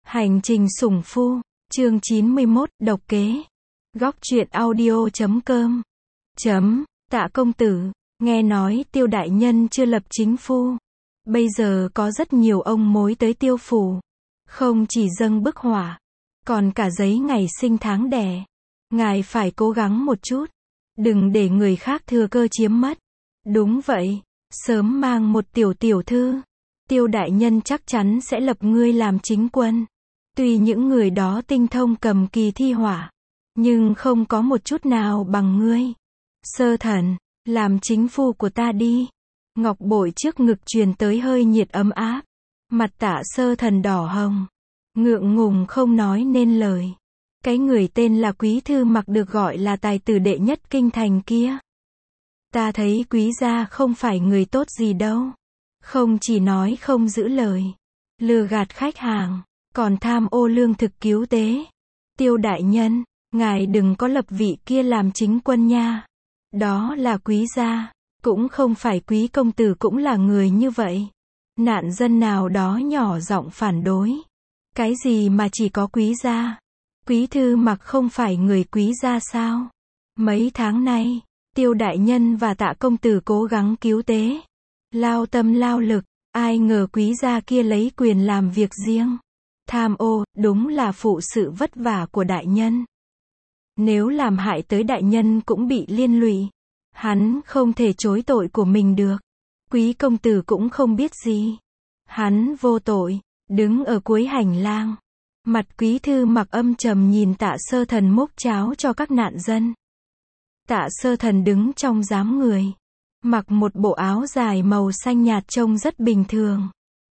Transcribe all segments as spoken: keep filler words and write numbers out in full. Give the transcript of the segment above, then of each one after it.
Hành trình sủng phu, chương chín mươi mốt, độc kế. Góc truyện audio chấm com. Chấm, Tạ công tử, nghe nói Tiêu đại nhân chưa lập chính phu. Bây giờ có rất nhiều ông mối tới Tiêu phủ. Không chỉ dâng bức họa, còn cả giấy ngày sinh tháng đẻ. Ngài phải cố gắng một chút. Đừng để người khác thừa cơ chiếm mất. Đúng vậy, sớm mang một tiểu tiểu thư. Tiêu đại nhân chắc chắn sẽ lập ngươi làm chính quân. Tuy những người đó tinh thông cầm kỳ thi họa, nhưng không có một chút nào bằng ngươi. Sơ thần, làm chính phu của ta đi. Ngọc bội trước ngực truyền tới hơi nhiệt ấm áp. Mặt Tạ sơ thần đỏ hồng. Ngượng ngùng không nói nên lời. Cái người tên là Quý Thư Mặc được gọi là tài tử đệ nhất kinh thành kia. Ta thấy quý gia không phải người tốt gì đâu. Không chỉ nói không giữ lời, lừa gạt khách hàng, còn tham ô lương thực cứu tế. Tiêu đại nhân, ngài đừng có lập vị kia làm chính quân nha. Đó là quý gia, cũng không phải quý công tử cũng là người như vậy. Nạn dân nào đó nhỏ giọng phản đối. Cái gì mà chỉ có quý gia? Quý Thư Mặc không phải người quý gia sao? Mấy tháng nay, Tiêu đại nhân và Tạ công tử cố gắng cứu tế, lao tâm lao lực, ai ngờ quý gia kia lấy quyền làm việc riêng. Tham ô, đúng là phụ sự vất vả của đại nhân. Nếu làm hại tới đại nhân cũng bị liên lụy. Hắn không thể chối tội của mình được. Quý công tử cũng không biết gì. Hắn vô tội, đứng ở cuối hành lang. Mặt Quý Thư Mặc âm trầm nhìn Tạ sơ thần múc cháo cho các nạn dân. Tạ sơ thần đứng trong giám người. Mặc một bộ áo dài màu xanh nhạt trông rất bình thường.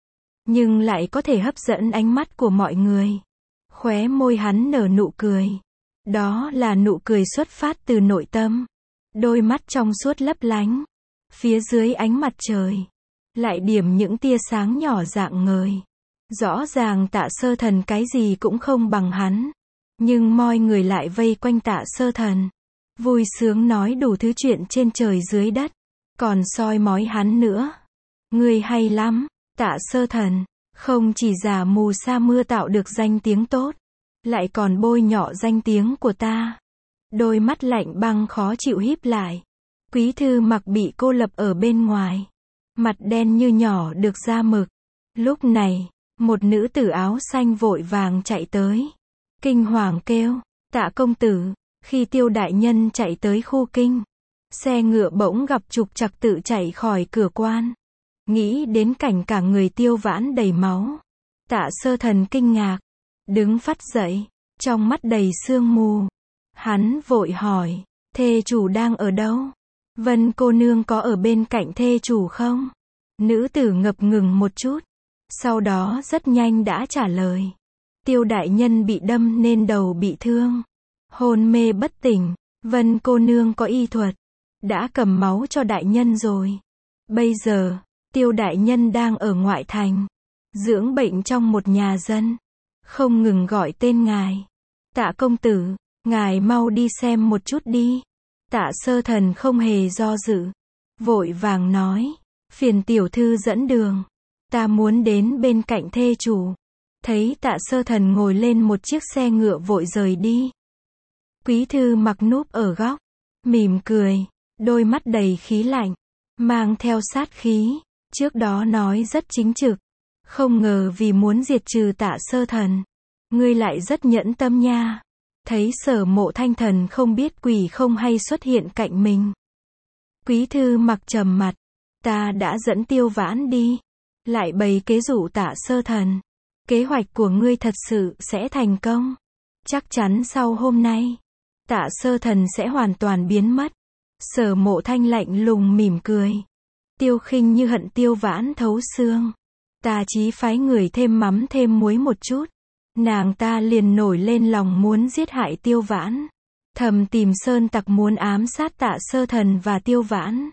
Nhưng lại có thể hấp dẫn ánh mắt của mọi người. Khóe môi hắn nở nụ cười. Đó là nụ cười xuất phát từ nội tâm. Đôi mắt trong suốt lấp lánh. Phía dưới ánh mặt trời lại điểm những tia sáng nhỏ rạng ngời. Rõ ràng Tạ sơ thần cái gì cũng không bằng hắn. Nhưng mọi người lại vây quanh Tạ sơ thần. Vui sướng nói đủ thứ chuyện trên trời dưới đất. Còn soi mói hắn nữa. Ngươi hay lắm, Tạ sơ thần. Không chỉ giả mù sa mưa tạo được danh tiếng tốt, lại còn bôi nhọ danh tiếng của ta. Đôi mắt lạnh băng khó chịu híp lại. Quý Thư Mặc bị cô lập ở bên ngoài. Mặt đen như nhỏ được da mực. Lúc này, một nữ tử áo xanh vội vàng chạy tới. Kinh hoàng kêu, Tạ công tử. Khi Tiêu đại nhân chạy tới khu kinh, xe ngựa bỗng gặp trục trặc tự chạy khỏi cửa quan. Nghĩ đến cảnh cả người Tiêu Vãn đầy máu. Tạ sơ thần kinh ngạc. Đứng phắt dậy. Trong mắt đầy sương mù. Hắn vội hỏi. Thê chủ đang ở đâu? Vân cô nương có ở bên cạnh thê chủ không? Nữ tử ngập ngừng một chút. Sau đó rất nhanh đã trả lời. Tiêu đại nhân bị đâm nên đầu bị thương. Hôn mê bất tỉnh. Vân cô nương có y thuật. Đã cầm máu cho đại nhân rồi. Bây giờ, Tiêu đại nhân đang ở ngoại thành. Dưỡng bệnh trong một nhà dân. Không ngừng gọi tên ngài. Tạ công tử, ngài mau đi xem một chút đi. Tạ sơ thần không hề do dự. Vội vàng nói. Phiền tiểu thư dẫn đường. Ta muốn đến bên cạnh thê chủ. Thấy Tạ sơ thần ngồi lên một chiếc xe ngựa vội rời đi. Quý Thư Mặc núp ở góc. Mỉm cười. Đôi mắt đầy khí lạnh. Mang theo sát khí. Trước đó nói rất chính trực. Không ngờ vì muốn diệt trừ Tạ sơ thần. Ngươi lại rất nhẫn tâm nha. Thấy Sở Mộ Thanh thần không biết quỷ không hay xuất hiện cạnh mình. Quý Thư Mặc trầm mặt. Ta đã dẫn Tiêu Vãn đi. Lại bày kế dụ Tạ sơ thần. Kế hoạch của ngươi thật sự sẽ thành công. Chắc chắn sau hôm nay, Tạ sơ thần sẽ hoàn toàn biến mất. Sở Mộ Thanh lạnh lùng mỉm cười. Tiêu Khinh như hận Tiêu Vãn thấu xương. Ta chí phái người thêm mắm thêm muối một chút. Nàng ta liền nổi lên lòng muốn giết hại Tiêu Vãn. Thầm tìm sơn tặc muốn ám sát Tạ sơ thần và Tiêu Vãn.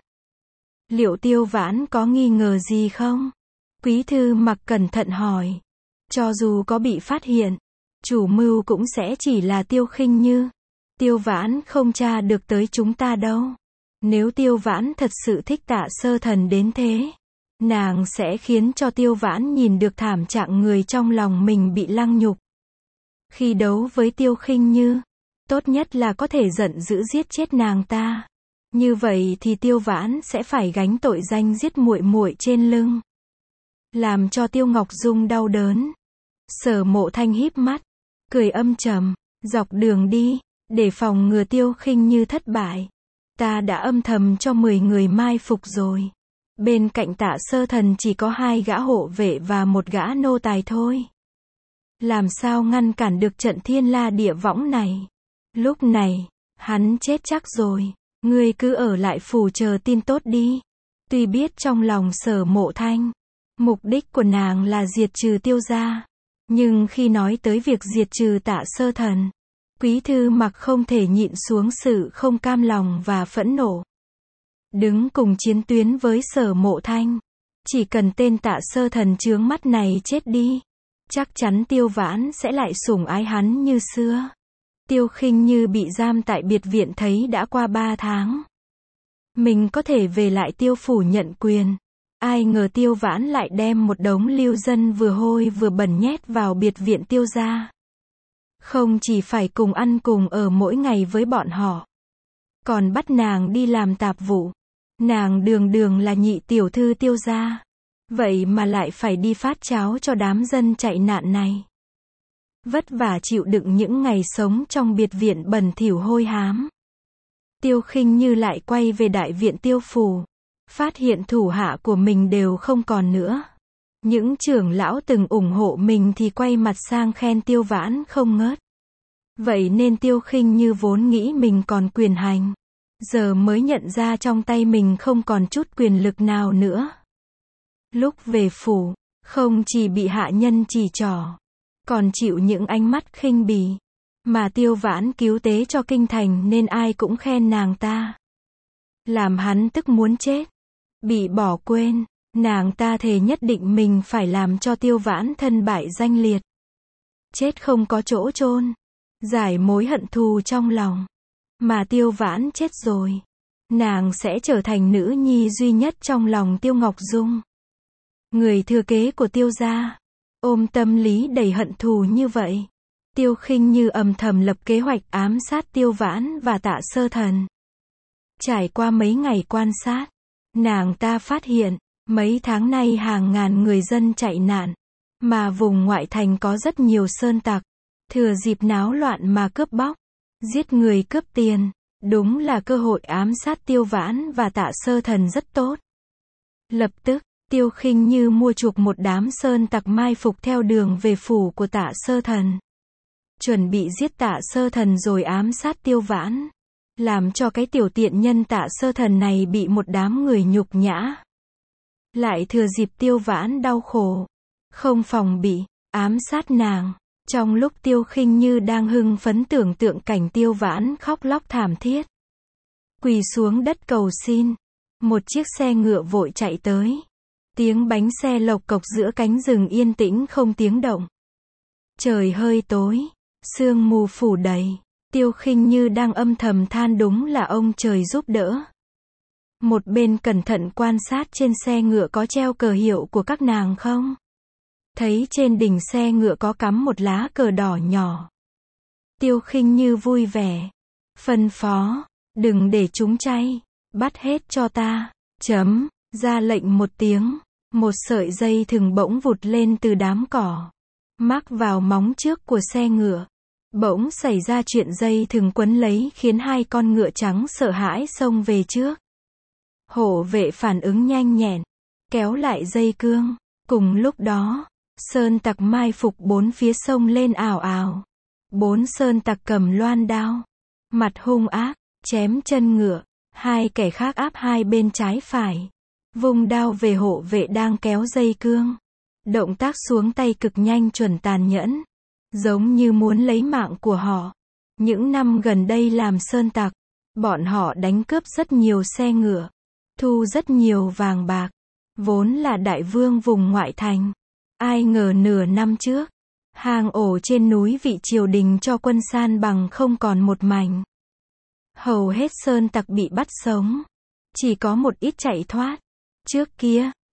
Liệu Tiêu Vãn có nghi ngờ gì không? Quý Thư Mặc cẩn thận hỏi. Cho dù có bị phát hiện, chủ mưu cũng sẽ chỉ là Tiêu Khinh như. Tiêu Vãn không tra được tới chúng ta đâu. Nếu Tiêu Vãn thật sự thích Tạ sơ thần đến thế, nàng sẽ khiến cho Tiêu Vãn nhìn được thảm trạng người trong lòng mình bị lăng nhục. Khi đấu với Tiêu Khinh Như, tốt nhất là có thể giận dữ giết chết nàng ta. Như vậy thì Tiêu Vãn sẽ phải gánh tội danh giết muội muội trên lưng, làm cho Tiêu Ngọc Dung đau đớn. Sở Mộ Thanh híp mắt, cười âm trầm, dọc đường đi, để phòng ngừa Tiêu Khinh Như thất bại, ta đã âm thầm cho mười người mai phục rồi. Bên cạnh Tạ Sơ Thần chỉ có hai gã hộ vệ và một gã nô tài thôi. Làm sao ngăn cản được trận thiên la địa võng này? Lúc này, hắn chết chắc rồi. Ngươi cứ ở lại phủ chờ tin tốt đi. Tuy biết trong lòng Sở Mộ Thanh, mục đích của nàng là diệt trừ Tiêu gia, nhưng khi nói tới việc diệt trừ Tạ Sơ Thần, Quý Thư Mặc không thể nhịn xuống sự không cam lòng và phẫn nộ. Đứng cùng chiến tuyến với Sở Mộ Thanh, chỉ cần tên Tạ Sơ Thần chướng mắt này chết đi, chắc chắn Tiêu Vãn sẽ lại sủng ái hắn như xưa. Tiêu Khinh Như bị giam tại biệt viện thấy đã qua ba tháng. Mình có thể về lại Tiêu phủ nhận quyền. Ai ngờ Tiêu Vãn lại đem một đống lưu dân vừa hôi vừa bẩn nhét vào biệt viện Tiêu gia. Không chỉ phải cùng ăn cùng ở mỗi ngày với bọn họ, còn bắt nàng đi làm tạp vụ. Nàng đường đường là nhị tiểu thư Tiêu gia, vậy mà lại phải đi phát cháo cho đám dân chạy nạn này. Vất vả chịu đựng những ngày sống trong biệt viện bẩn thỉu hôi hám. Tiêu Khinh Như lại quay về đại viện Tiêu phủ, phát hiện thủ hạ của mình đều không còn nữa. Những trưởng lão từng ủng hộ mình thì quay mặt sang khen Tiêu Vãn không ngớt. Vậy nên Tiêu Khinh Như vốn nghĩ mình còn quyền hành, giờ mới nhận ra trong tay mình không còn chút quyền lực nào nữa. Lúc về phủ, không chỉ bị hạ nhân chỉ trỏ, còn chịu những ánh mắt khinh bỉ. Mà Tiêu Vãn cứu tế cho kinh thành nên ai cũng khen nàng ta, làm hắn tức muốn chết. Bị bỏ quên, nàng ta thề nhất định mình phải làm cho Tiêu Vãn thân bại danh liệt, chết không có chỗ chôn, giải mối hận thù trong lòng. Mà Tiêu Vãn chết rồi, nàng sẽ trở thành nữ nhi duy nhất trong lòng Tiêu Ngọc Dung, người thừa kế của Tiêu gia. Ôm tâm lý đầy hận thù như vậy, Tiêu Khinh Như âm thầm lập kế hoạch ám sát Tiêu Vãn và Tạ Sơ Thần. Trải qua mấy ngày quan sát, nàng ta phát hiện, mấy tháng nay hàng ngàn người dân chạy nạn, mà vùng ngoại thành có rất nhiều sơn tặc, thừa dịp náo loạn mà cướp bóc, giết người cướp tiền, đúng là cơ hội ám sát Tiêu Vãn và Tạ Sơ Thần rất tốt. Lập tức, Tiêu Khinh Như mua chuộc một đám sơn tặc mai phục theo đường về phủ của Tạ Sơ Thần, chuẩn bị giết Tạ Sơ Thần rồi ám sát Tiêu Vãn, làm cho cái tiểu tiện nhân Tạ Sơ Thần này bị một đám người nhục nhã. Lại thừa dịp Tiêu Vãn đau khổ, không phòng bị, ám sát nàng. Trong lúc Tiêu Khinh Như đang hưng phấn tưởng tượng cảnh Tiêu Vãn khóc lóc thảm thiết, quỳ xuống đất cầu xin, một chiếc xe ngựa vội chạy tới. Tiếng bánh xe lộc cộc giữa cánh rừng yên tĩnh không tiếng động. Trời hơi tối, sương mù phủ đầy. Tiêu Khinh Như đang âm thầm than đúng là ông trời giúp đỡ. Một bên cẩn thận quan sát trên xe ngựa có treo cờ hiệu của các nàng không. Thấy trên đỉnh xe ngựa có cắm một lá cờ đỏ nhỏ. Tiêu Khinh Như vui vẻ, phân phó, đừng để chúng chay, bắt hết cho ta. Chấm, ra lệnh một tiếng, một sợi dây thừng bỗng vụt lên từ đám cỏ, mắc vào móng trước của xe ngựa. Bỗng xảy ra chuyện dây thừng quấn lấy khiến hai con ngựa trắng sợ hãi xông về trước. Hộ vệ phản ứng nhanh nhẹn, kéo lại dây cương. Cùng lúc đó, sơn tặc mai phục bốn phía sông lên ào ào. Bốn sơn tặc cầm loan đao, mặt hung ác, chém chân ngựa. Hai kẻ khác áp hai bên trái phải, vung đao về hộ vệ đang kéo dây cương. Động tác xuống tay cực nhanh chuẩn tàn nhẫn, giống như muốn lấy mạng của họ. Những năm gần đây làm sơn tặc, bọn họ đánh cướp rất nhiều xe ngựa, thu rất nhiều vàng bạc, vốn là đại vương vùng ngoại thành. Ai ngờ nửa năm trước, hang ổ trên núi vị triều đình cho quân san bằng không còn một mảnh. Hầu hết sơn tặc bị bắt sống, chỉ có một ít chạy thoát. Trước kia,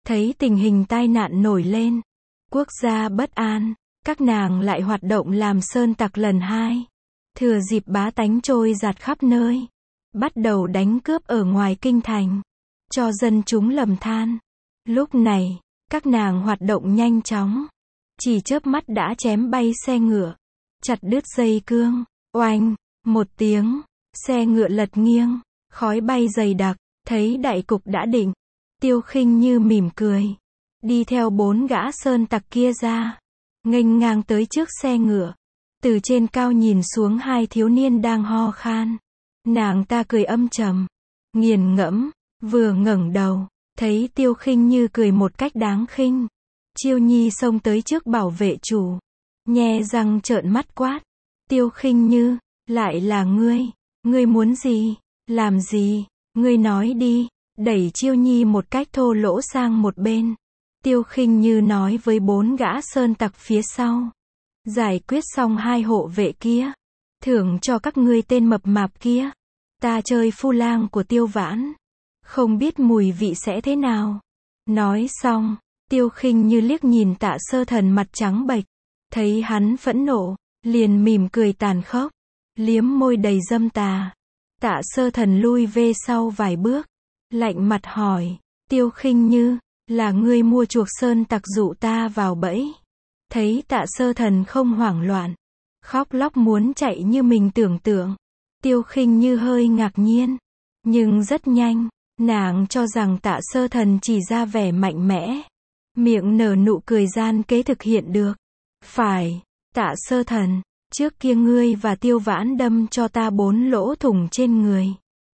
Thấy tình hình tai nạn nổi lên, quốc gia bất an, các nàng lại hoạt động làm sơn tặc lần hai. Thừa dịp bá tánh trôi dạt khắp nơi, bắt đầu đánh cướp ở ngoài kinh thành, cho dân chúng lầm than. Lúc này, các nàng hoạt động nhanh chóng, chỉ chớp mắt đã chém bay xe ngựa, chặt đứt dây cương, oanh, một tiếng, xe ngựa lật nghiêng, khói bay dày đặc, thấy đại cục đã định, Tiêu Khinh Như mỉm cười, đi theo bốn gã sơn tặc kia ra, nghênh ngang tới trước xe ngựa, từ trên cao nhìn xuống hai thiếu niên đang ho khan, nàng ta cười âm trầm, nghiền ngẫm, vừa ngẩng đầu, thấy Tiêu Khinh Như cười một cách đáng khinh. Chiêu Nhi xông tới trước bảo vệ chủ, nhe răng trợn mắt quát, Tiêu Khinh Như, lại là ngươi, ngươi muốn gì, làm gì, ngươi nói đi, đẩy Chiêu Nhi một cách thô lỗ sang một bên. Tiêu Khinh Như nói với bốn gã sơn tặc phía sau, giải quyết xong hai hộ vệ kia, thưởng cho các ngươi tên mập mạp kia, ta chơi phu lang của Tiêu Vãn, không biết mùi vị sẽ thế nào. Nói xong, Tiêu Khinh Như liếc nhìn Tạ Sơ Thần mặt trắng bệch, thấy hắn phẫn nộ, liền mỉm cười tàn khốc, liếm môi đầy dâm tà. Tạ Sơ Thần lui về sau vài bước, lạnh mặt hỏi, Tiêu Khinh Như, là ngươi mua chuộc sơn tặc dụ ta vào bẫy? Thấy Tạ Sơ Thần không hoảng loạn, khóc lóc muốn chạy như mình tưởng tượng, Tiêu Khinh Như hơi ngạc nhiên, nhưng rất nhanh, nàng cho rằng Tạ Sơ Thần chỉ ra vẻ mạnh mẽ, miệng nở nụ cười gian kế thực hiện được. Phải, Tạ Sơ Thần, trước kia ngươi và Tiêu Vãn đâm cho ta bốn lỗ thủng trên người.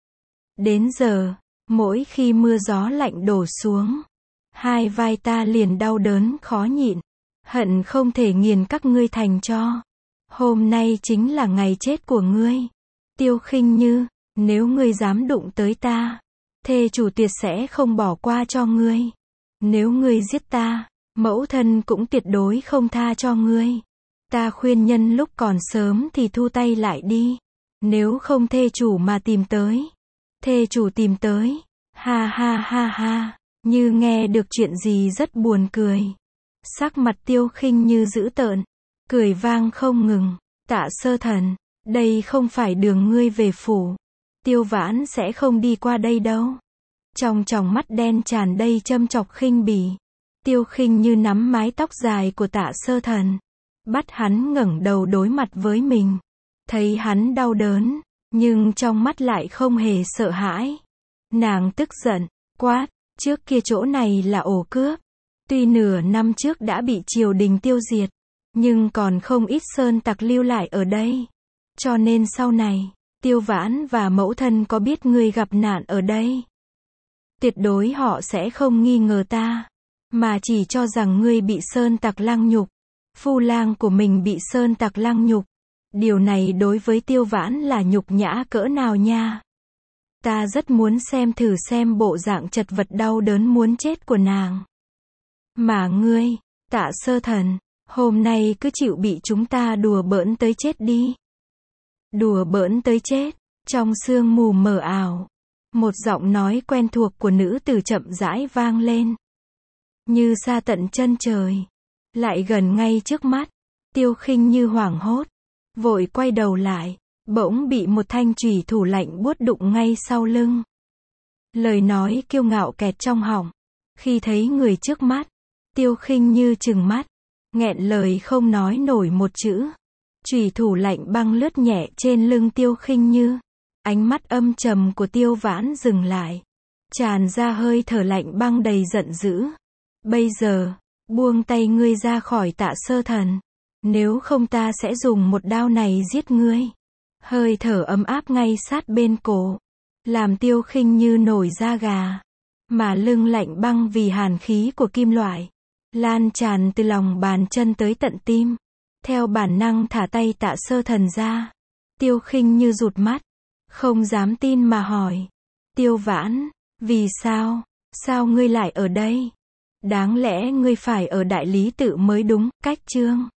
Đến giờ, mỗi khi mưa gió lạnh đổ xuống, hai vai ta liền đau đớn khó nhịn, hận không thể nghiền các ngươi thành tro. Hôm nay chính là ngày chết của ngươi. Tiêu Khinh Như, nếu ngươi dám đụng tới ta, thê chủ tuyệt sẽ không bỏ qua cho ngươi. Nếu ngươi giết ta, mẫu thân cũng tuyệt đối không tha cho ngươi. Ta khuyên nhân lúc còn sớm thì thu tay lại đi. Nếu không thê chủ mà tìm tới. Thê chủ tìm tới. Ha ha ha ha. Như nghe được chuyện gì rất buồn cười. Sắc mặt Tiêu Khinh Như dữ tợn, cười vang không ngừng. Tạ Sơ Thần, đây không phải đường ngươi về phủ. Tiêu Vãn sẽ không đi qua đây đâu. Trong tròng mắt đen tràn đầy châm chọc khinh bỉ. Tiêu Khinh Như nắm mái tóc dài của Tạ Sơ Thần, bắt hắn ngẩng đầu đối mặt với mình. Thấy hắn đau đớn, nhưng trong mắt lại không hề sợ hãi. Nàng tức giận, quát, trước kia chỗ này là ổ cướp. Tuy nửa năm trước đã bị triều đình tiêu diệt, nhưng còn không ít sơn tặc lưu lại ở đây. Cho nên sau này, Tiêu Vãn và mẫu thân có biết ngươi gặp nạn ở đây, tuyệt đối họ sẽ không nghi ngờ ta, mà chỉ cho rằng ngươi bị sơn tặc lăng nhục. Phu lang của mình bị sơn tặc lăng nhục. Điều này đối với Tiêu Vãn là nhục nhã cỡ nào nha. Ta rất muốn xem thử xem bộ dạng chật vật đau đớn muốn chết của nàng. Mà ngươi, Tạ Sơ Thần, hôm nay cứ chịu bị chúng ta đùa bỡn tới chết đi. Đùa bỡn tới chết. Trong sương mù mờ ảo, một giọng nói quen thuộc của nữ tử chậm rãi vang lên. Như xa tận chân trời, lại gần ngay trước mắt. Tiêu Khinh Như hoảng hốt, vội quay đầu lại, bỗng bị một thanh chùy thủ lạnh buốt đụng ngay sau lưng. Lời nói kiêu ngạo kẹt trong họng. Khi thấy người trước mắt, Tiêu Khinh Như trừng mắt, nghẹn lời không nói nổi một chữ. Chùy thủ lạnh băng lướt nhẹ trên lưng Tiêu Khinh Như. Ánh mắt âm trầm của Tiêu Vãn dừng lại, tràn ra hơi thở lạnh băng đầy giận dữ. Bây giờ, buông tay ngươi ra khỏi Tạ Sơ Thần, nếu không ta sẽ dùng một đao này giết ngươi. Hơi thở ấm áp ngay sát bên cổ, làm Tiêu Khinh Như nổi da gà, mà lưng lạnh băng vì hàn khí của kim loại, lan tràn từ lòng bàn chân tới tận tim. Theo bản năng thả tay Tạ Sơ Thần ra. Tiêu Khinh Như rụt mắt, không dám tin mà hỏi, Tiêu Vãn, vì sao, sao ngươi lại ở đây? Đáng lẽ ngươi phải ở Đại Lý Tự mới đúng. Cách chương